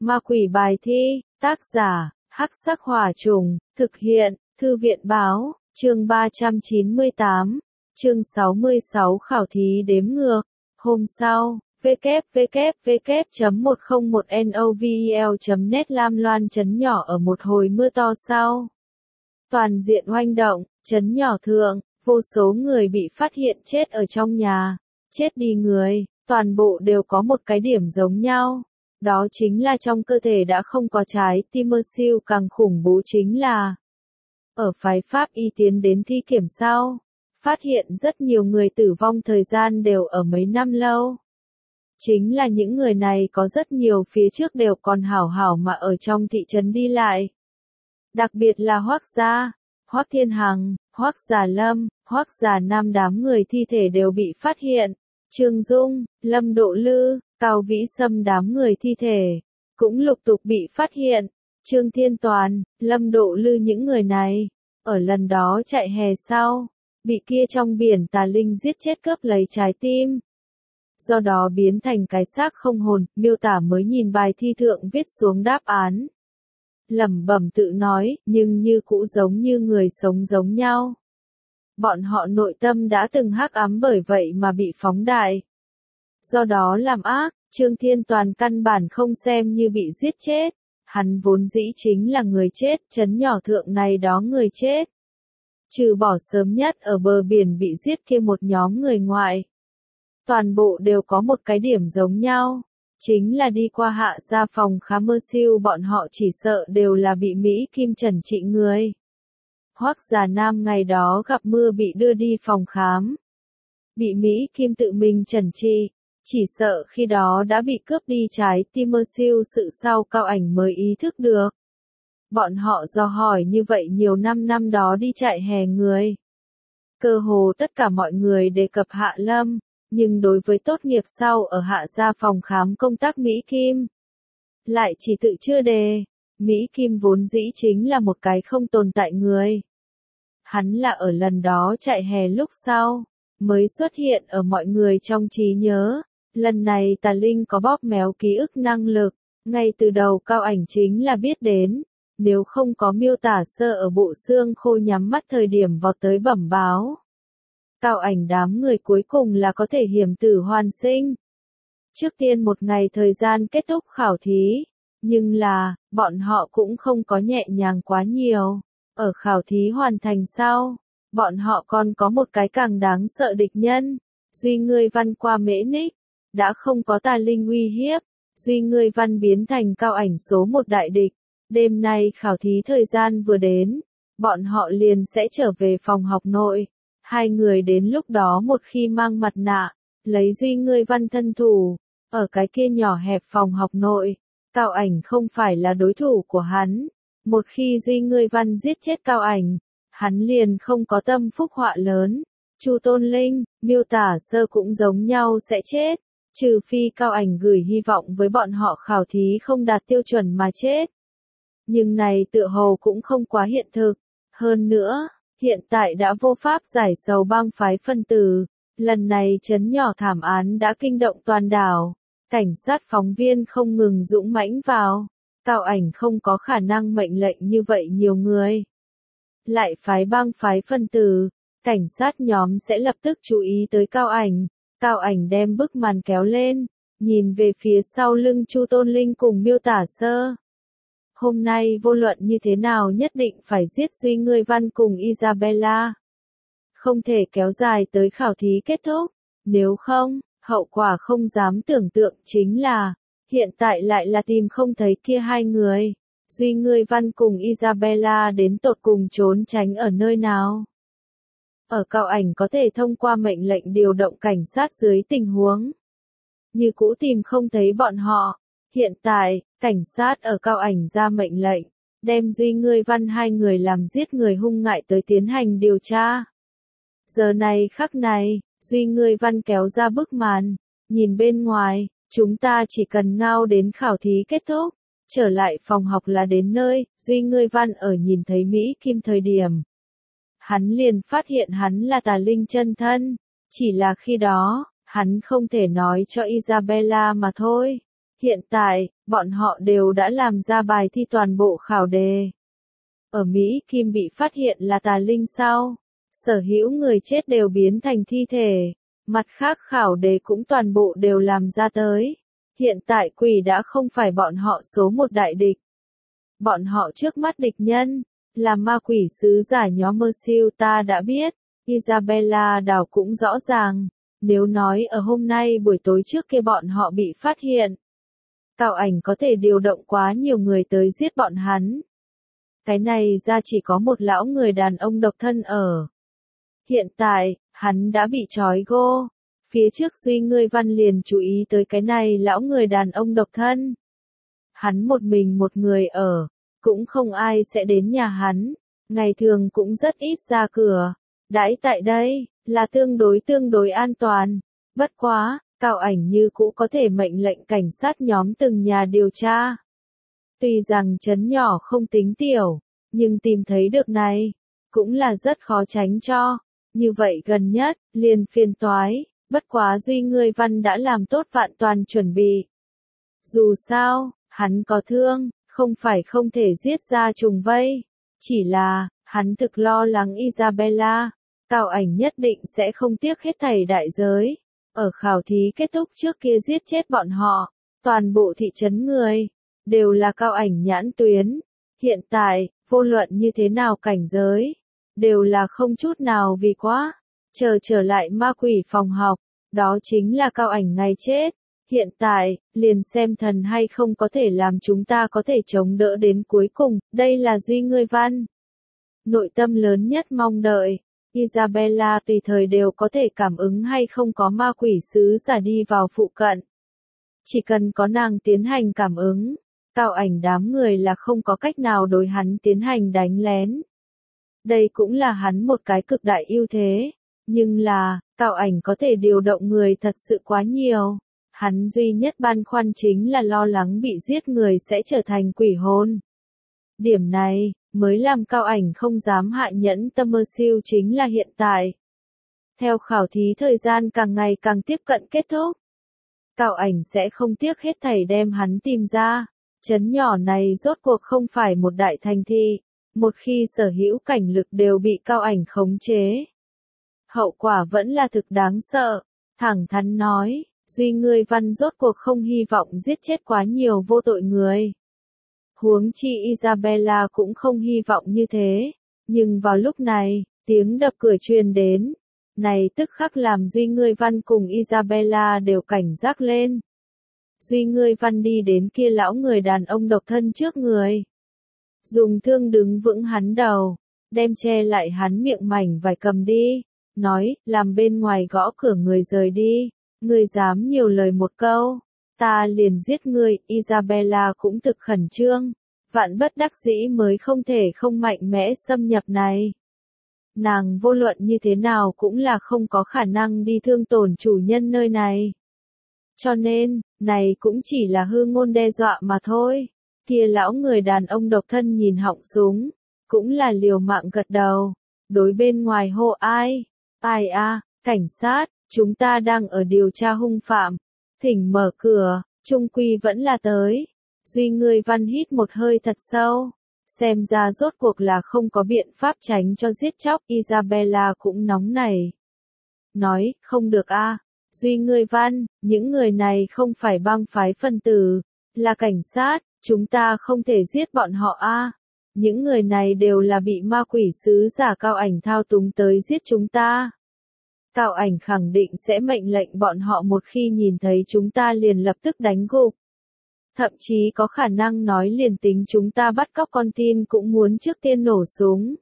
Ma quỷ bài thi, tác giả, Hắc Sắc Hỏa Trùng, thực hiện, Thư viện Báo, chương 398, chương 66 khảo thí đếm ngược. Hôm sau, www.101novel.net Lam Loan trấn nhỏ ở một hồi mưa to sau. Toàn diện oanh động, trấn nhỏ thượng, vô số người bị phát hiện chết ở trong nhà, chết đi người, toàn bộ đều có một cái điểm giống nhau. Đó chính là trong cơ thể đã không có trái tim. Siêu càng khủng bố chính là ở phái Pháp y tiến đến thi kiểm sau, phát hiện rất nhiều người tử vong thời gian đều ở mấy năm lâu. Chính là những người này có rất nhiều phía trước đều còn hảo hảo mà ở trong thị trấn đi lại. Đặc biệt là Hoắc gia, Hoắc Thiên Hằng, Hoắc Già Lâm, Hoắc Già Nam đám người thi thể đều bị phát hiện. Trương Dung, Lâm Độ Lư, Cao Vĩ Sâm đám người thi thể cũng lục tục bị phát hiện. Trương Thiên Toàn, Lâm Độ Lư những người này, ở lần đó chạy hè sau, bị kia trong biển tà linh giết chết cướp lấy trái tim. Do đó biến thành cái xác không hồn, miêu tả mới nhìn bài thi thượng viết xuống đáp án. Lẩm bẩm tự nói, nhưng như cũ giống như người sống giống nhau. Bọn họ nội tâm đã từng hắc ám bởi vậy mà bị phóng đại. Do đó làm ác, Trương Thiên Toàn căn bản không xem như bị giết chết. Hắn vốn dĩ chính là người chết, trấn nhỏ thượng này đó người chết. Trừ bỏ sớm nhất ở bờ biển bị giết kia một nhóm người ngoại. Toàn bộ đều có một cái điểm giống nhau. Chính là đi qua Hạ gia phòng khám siêu bọn họ chỉ sợ đều là bị Mỹ Kim trần trị người. Hoắc Già Nam ngày đó gặp mưa bị đưa đi phòng khám. Bị Mỹ Kim tự mình trần trị, chỉ sợ khi đó đã bị cướp đi trái tim. Siêu sự sau Cao Ảnh mới ý thức được. Bọn họ dò hỏi như vậy nhiều năm đó đi chạy hè người. Cơ hồ tất cả mọi người đề cập Hạ Lâm, nhưng đối với tốt nghiệp sau ở Hạ gia phòng khám công tác Mỹ Kim, lại chỉ tự chưa đề. Mỹ Kim vốn dĩ chính là một cái không tồn tại người. Hắn là ở lần đó chạy hè lúc sau, mới xuất hiện ở mọi người trong trí nhớ. Lần này tà linh có bóp méo ký ức năng lực, ngay từ đầu Cao Ảnh chính là biết đến. Nếu không có miêu tả sơ ở bộ xương khô nhắm mắt thời điểm vọt tới bẩm báo. Cao Ảnh đám người cuối cùng là có thể hiểm tử hoàn sinh. Trước tiên một ngày thời gian kết thúc khảo thí, nhưng là, bọn họ cũng không có nhẹ nhàng quá nhiều. Ở khảo thí hoàn thành sau, bọn họ còn có một cái càng đáng sợ địch nhân. Duy Ngươi Văn qua Mễ Ních, đã không có tà linh uy hiếp, Duy Ngươi Văn biến thành Cao Ảnh số một đại địch. Đêm nay khảo thí thời gian vừa đến, bọn họ liền sẽ trở về phòng học nội. Hai người đến lúc đó một khi mang mặt nạ, lấy Duy Ngươi Văn thân thủ, ở cái kia nhỏ hẹp phòng học nội, Cao Ảnh không phải là đối thủ của hắn. Một khi Duy Ngươi Văn giết chết Cao Ảnh, hắn liền không có tâm phúc họa lớn. Chu Tôn Linh, miêu tả sơ cũng giống nhau sẽ chết, trừ phi Cao Ảnh gửi hy vọng với bọn họ khảo thí không đạt tiêu chuẩn mà chết. Nhưng này tựa hồ cũng không quá hiện thực. Hơn nữa, hiện tại đã vô pháp giải sầu bang phái phân tử. Lần này trấn nhỏ thảm án đã kinh động toàn đảo. Cảnh sát phóng viên không ngừng dũng mãnh vào. Cao Ảnh không có khả năng mệnh lệnh như vậy nhiều người. Lại phái bang phái phân tử, cảnh sát nhóm sẽ lập tức chú ý tới Cao Ảnh. Cao Ảnh đem bức màn kéo lên, nhìn về phía sau lưng Chu Tôn Linh cùng miêu tả sơ. Hôm nay vô luận như thế nào nhất định phải giết Duy Ngươi Văn cùng Isabella. Không thể kéo dài tới khảo thí kết thúc, nếu không, hậu quả không dám tưởng tượng chính là, hiện tại lại là tìm không thấy kia hai người. Duy Ngươi Văn cùng Isabella đến tột cùng trốn tránh ở nơi nào. Ở Cao Ảnh có thể thông qua mệnh lệnh điều động cảnh sát dưới tình huống như cũ tìm không thấy bọn họ. Hiện tại, cảnh sát ở Cao Ảnh ra mệnh lệnh, đem Duy Ngươi Văn hai người làm giết người hung ngại tới tiến hành điều tra. Giờ này khắc này, Duy Ngươi Văn kéo ra bức màn, nhìn bên ngoài, chúng ta chỉ cần ngao đến khảo thí kết thúc, trở lại phòng học là đến nơi. Duy Ngươi Văn ở nhìn thấy Mỹ Kim thời điểm. Hắn liền phát hiện hắn là tà linh chân thân, chỉ là khi đó, hắn không thể nói cho Isabella mà thôi. Hiện tại, bọn họ đều đã làm ra bài thi toàn bộ khảo đề. Ở Mỹ Kim bị phát hiện là tà linh sau, sở hữu người chết đều biến thành thi thể. Mặt khác khảo đề cũng toàn bộ đều làm ra tới. Hiện tại quỷ đã không phải bọn họ số một đại địch. Bọn họ trước mắt địch nhân, là ma quỷ sứ giả nhóm Mercill ta đã biết. Isabella đảo cũng rõ ràng. Nếu nói ở hôm nay buổi tối trước kia bọn họ bị phát hiện, Cao Ảnh có thể điều động quá nhiều người tới giết bọn hắn. Cái này ra chỉ có một lão người đàn ông độc thân ở. Hiện tại, hắn đã bị trói gô. Phía trước Duy Ngươi Văn liền chú ý tới cái này lão người đàn ông độc thân. Hắn một mình một người ở, cũng không ai sẽ đến nhà hắn, ngày thường cũng rất ít ra cửa. Đãi tại đây, là tương đối an toàn. Bất quá, Cao Ảnh như cũ có thể mệnh lệnh cảnh sát nhóm từng nhà điều tra. Tuy rằng trấn nhỏ không tính tiểu, nhưng tìm thấy được này, cũng là rất khó tránh cho. Như vậy gần nhất, liền phiền toái, bất quá Duy Ngươi Văn đã làm tốt vạn toàn chuẩn bị. Dù sao, hắn có thương, không phải không thể giết ra trùng vây. Chỉ là, hắn thực lo lắng Isabella. Cao Ảnh nhất định sẽ không tiếc hết thảy đại giới. Ở khảo thí kết thúc trước kia giết chết bọn họ, toàn bộ thị trấn người, đều là Cao Ảnh nhãn tuyến. Hiện tại, vô luận như thế nào cảnh giới, đều là không chút nào vì quá. Trở lại ma quỷ phòng học, đó chính là Cao Ảnh ngày chết. Hiện tại, liền xem thần hay không có thể làm chúng ta có thể chống đỡ đến cuối cùng, đây là Duy Ngươi Văn. Nội tâm lớn nhất mong đợi. Isabella tùy thời đều có thể cảm ứng hay không có ma quỷ sứ giả đi vào phụ cận. Chỉ cần có nàng tiến hành cảm ứng, Cao Ảnh đám người là không có cách nào đối hắn tiến hành đánh lén. Đây cũng là hắn một cái cực đại ưu thế. Nhưng là, Cao Ảnh có thể điều động người thật sự quá nhiều. Hắn duy nhất băn khoăn chính là lo lắng bị giết người sẽ trở thành quỷ hồn. Điểm này, mới làm Cao Ảnh không dám hạ nhẫn tâm Mercill chính là hiện tại. Theo khảo thí thời gian càng ngày càng tiếp cận kết thúc. Cao Ảnh sẽ không tiếc hết thảy đem hắn tìm ra. Trấn nhỏ này rốt cuộc không phải một đại thành thị. Một khi sở hữu cảnh lực đều bị Cao Ảnh khống chế, hậu quả vẫn là thực đáng sợ. Thẳng thắn nói, Duy Ngươi Văn rốt cuộc không hy vọng giết chết quá nhiều vô tội người. Huống chi Isabella cũng không hy vọng như thế. Nhưng vào lúc này, tiếng đập cửa truyền đến. Này tức khắc làm Duy Ngươi Văn cùng Isabella đều cảnh giác lên. Duy Ngươi Văn đi đến kia lão người đàn ông độc thân trước người. Dùng thương đứng vững hắn đầu, đem che lại hắn miệng mảnh vải cầm đi. Nói, làm bên ngoài gõ cửa người rời đi. Ngươi dám nhiều lời một câu, ta liền giết ngươi. Isabella cũng thực khẩn trương, vạn bất đắc dĩ mới không thể không mạnh mẽ xâm nhập này. Nàng vô luận như thế nào cũng là không có khả năng đi thương tổn chủ nhân nơi này. Cho nên, này cũng chỉ là hư ngôn đe dọa mà thôi. Kia lão người đàn ông độc thân nhìn họng súng, cũng là liều mạng gật đầu. Đối bên ngoài hô ai? Ai a, cảnh sát, chúng ta đang ở điều tra hung phạm. Thỉnh mở cửa, trung quy vẫn là tới. Duy Ngươi Văn hít một hơi thật sâu. Xem ra rốt cuộc là không có biện pháp tránh cho giết chóc. Isabella cũng nóng nảy. Nói, không được a, Duy Ngươi Văn, những người này không phải bang phái phân tử, là cảnh sát, chúng ta không thể giết bọn họ a. Những người này đều là bị ma quỷ sứ giả Cao Ảnh thao túng tới giết chúng ta. Cao Ảnh khẳng định sẽ mệnh lệnh bọn họ một khi nhìn thấy chúng ta liền lập tức đánh gục. Thậm chí có khả năng nói liền tính chúng ta bắt cóc con tin cũng muốn trước tiên nổ súng.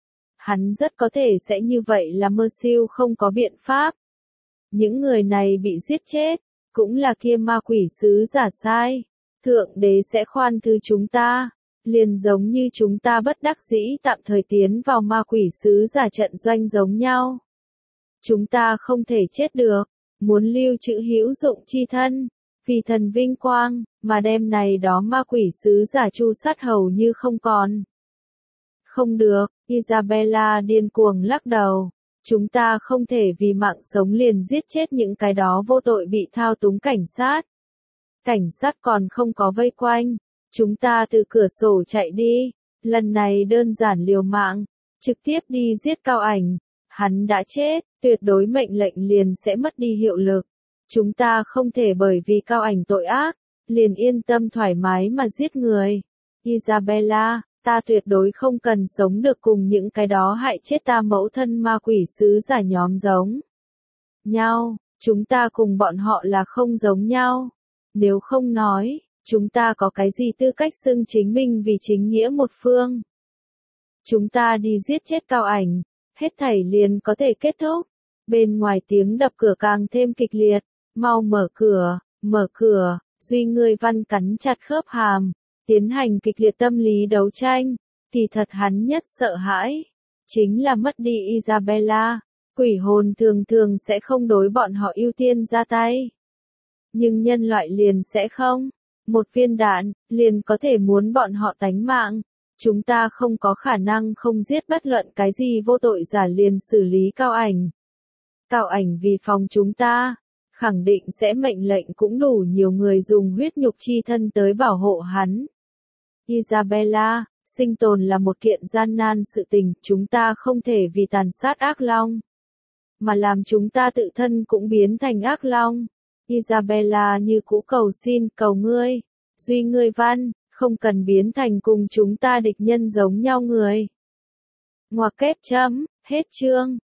Hắn rất có thể sẽ như vậy là Mercill không có biện pháp. Những người này bị giết chết, cũng là kia ma quỷ sứ giả sai. Thượng đế sẽ khoan thứ chúng ta, liền giống như chúng ta bất đắc dĩ tạm thời tiến vào ma quỷ sứ giả trận doanh giống nhau. Chúng ta không thể chết được, muốn lưu trữ hữu dụng chi thân, vì thần vinh quang, mà đem này đó ma quỷ sứ giả tru sát hầu như không còn. Không được, Isabella điên cuồng lắc đầu. Chúng ta không thể vì mạng sống liền giết chết những cái đó vô tội bị thao túng cảnh sát. Cảnh sát còn không có vây quanh. Chúng ta từ cửa sổ chạy đi. Lần này đơn giản liều mạng. Trực tiếp đi giết Cao Ảnh. Hắn đã chết, tuyệt đối mệnh lệnh liền sẽ mất đi hiệu lực. Chúng ta không thể bởi vì Cao Ảnh tội ác, liền yên tâm thoải mái mà giết người. Isabella, ta tuyệt đối không cần sống được cùng những cái đó hại chết ta mẫu thân ma quỷ sứ giả nhóm giống nhau. Chúng ta cùng bọn họ là không giống nhau. Nếu không nói, chúng ta có cái gì tư cách xưng chính mình vì chính nghĩa một phương. Chúng ta đi giết chết Cao Ảnh, hết thảy liền có thể kết thúc. Bên ngoài tiếng đập cửa càng thêm kịch liệt. Mau mở cửa, Duy Ngươi Văn cắn chặt khớp hàm, tiến hành kịch liệt tâm lý đấu tranh. Kỳ thật hắn nhất sợ hãi, chính là mất đi Isabella. Quỷ hồn thường thường sẽ không đối bọn họ ưu tiên ra tay. Nhưng nhân loại liền sẽ không. Một viên đạn, liền có thể muốn bọn họ tánh mạng. Chúng ta không có khả năng không giết bất luận cái gì vô tội giả liền xử lý Cao Ảnh. Cao Ảnh vì phòng chúng ta, khẳng định sẽ mệnh lệnh cũng đủ nhiều người dùng huyết nhục chi thân tới bảo hộ hắn. Isabella, sinh tồn là một kiện gian nan sự tình, chúng ta không thể vì tàn sát ác long, mà làm chúng ta tự thân cũng biến thành ác long. Isabella như cũ cầu xin, cầu ngươi, Duy Ngươi Văn, không cần biến thành cùng chúng ta địch nhân giống nhau người. Ngoặc kép chấm, hết chương.